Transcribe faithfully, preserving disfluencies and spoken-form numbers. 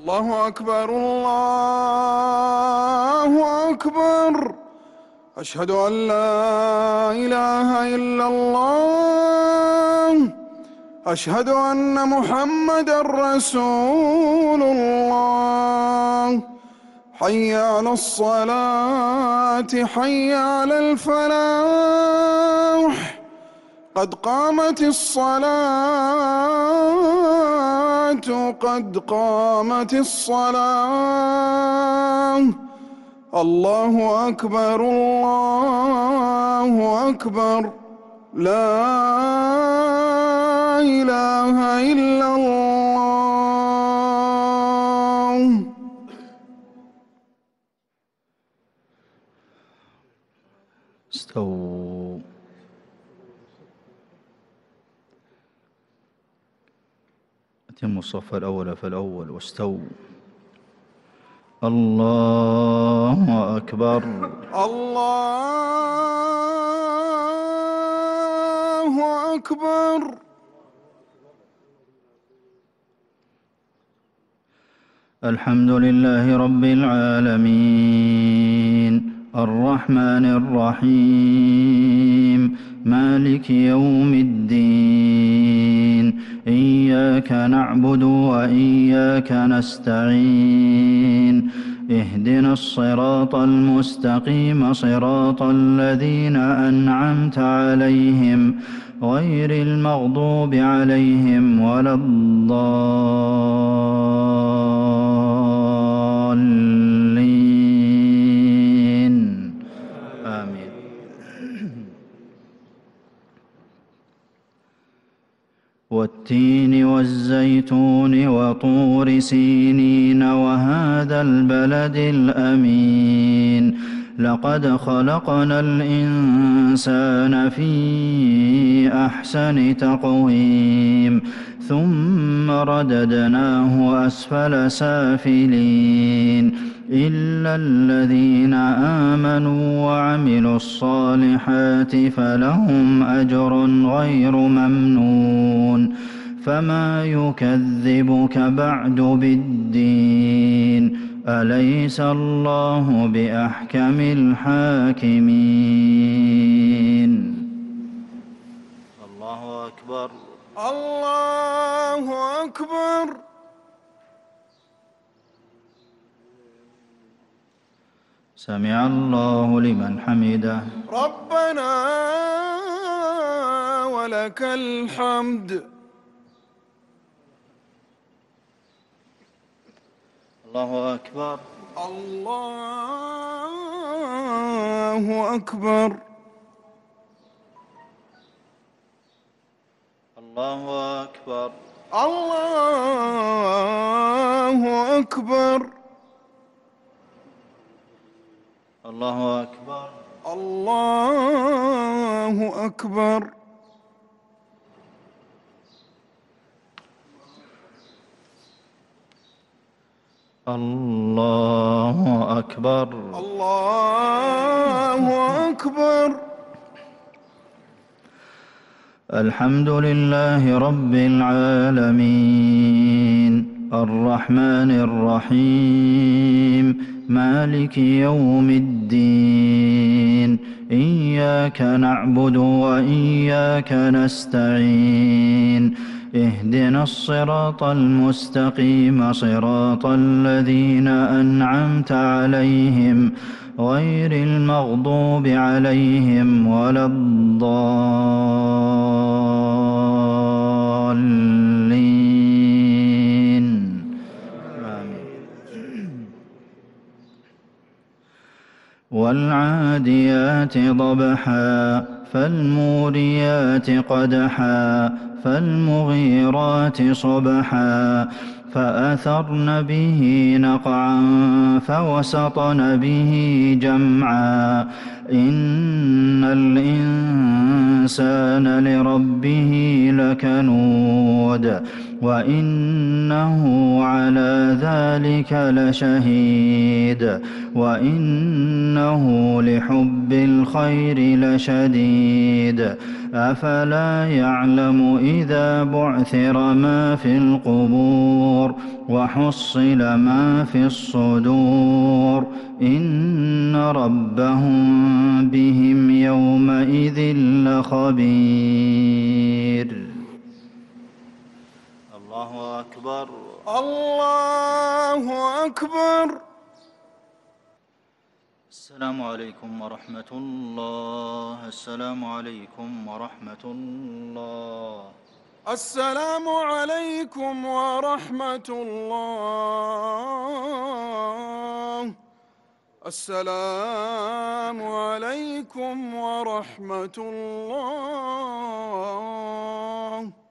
الله أكبر الله أكبر. أشهد أن لا إله إلا الله. أشهد أن محمدًا رسول الله. حي على الصلاة حي على الفلاح. قد قامت الصلاة قد قامت الصلاة. الله أكبر الله أكبر. لا إله إلا الله. استووا. أتموا الصف الأول فالأول واستووا. الله أكبر الله أكبر. الحمد لله رب العالمين الرحمن الرحيم مالك يوم الدين. إياك نعبد وإياك نستعين. اهدنا الصراط المستقيم صراط الذين أنعمت عليهم غير المغضوب عليهم ولا الضالين. آمين. والتين والزيتون وطور سينين وهذا البلد الأمين. لقد خلقنا الإنسان في أحسن تقويم ثم رددناه أسفل سافلين إلا الذين آمنوا وعملوا الصالحات فلهم أجر غير ممنون. فما يكذبك بعد بالدين. أليس الله بأحكم الحاكمين. الله أكبر الله أكبر. سمع الله لمن حمده. ربنا ولك الحمد. الله أكبر الله أكبر. الله أكبر الله أكبر. الله أكبر الله أكبر. الله أكبر الله أكبر. الحمد لله رب العالمين الرحمن الرحيم مالك يوم الدين. إياك نعبد وإياك نستعين. اهدنا الصراط المستقيم صراط الذين أنعمت عليهم غير المغضوب عليهم ولا الضالين. آمين. والعاديات ضبحا فالموريات قدحا فالمغيرات صبحا فأثرن به نقعا فوسطن به جمعا. إن الإنسان لربه لكنود وإنه على ذلك لشهيد وإنه لحب الخير لشديد. أفلا يعلم إذا بعثر ما في القبور وحصل ما في الصدور إن ربهم بهم يومئذ لخبير. الله أكبر. الله أكبر. السلام عليكم ورحمة الله. السلام عليكم ورحمة الله. السلام عليكم ورحمة الله. السلام عليكم ورحمة الله.